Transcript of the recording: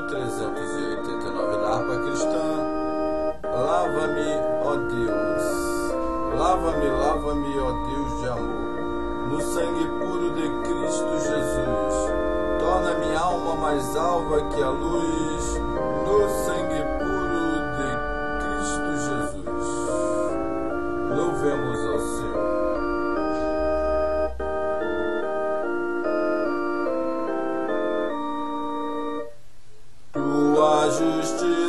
389 da harpa cristã. Lava-me, ó Deus, lava-me, lava-me, ó Deus de amor, no sangue puro de Cristo Jesus. Torna minha alma mais alva que a luz, no sangue puro de Cristo Jesus. Louvemos ao Senhor. Tua justiça